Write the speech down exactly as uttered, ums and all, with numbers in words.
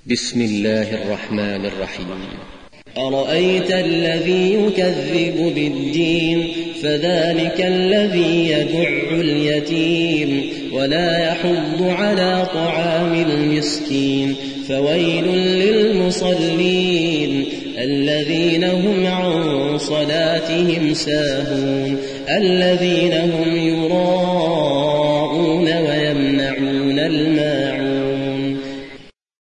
بسم الله الرحمن الرحيم. أرأيت الذي يكذب بالدين فذلك الذي يدع اليتيم ولا يحض على طعام المسكين فويل للمصلين الذين هم عن صلاتهم ساهون الذين هم يراءون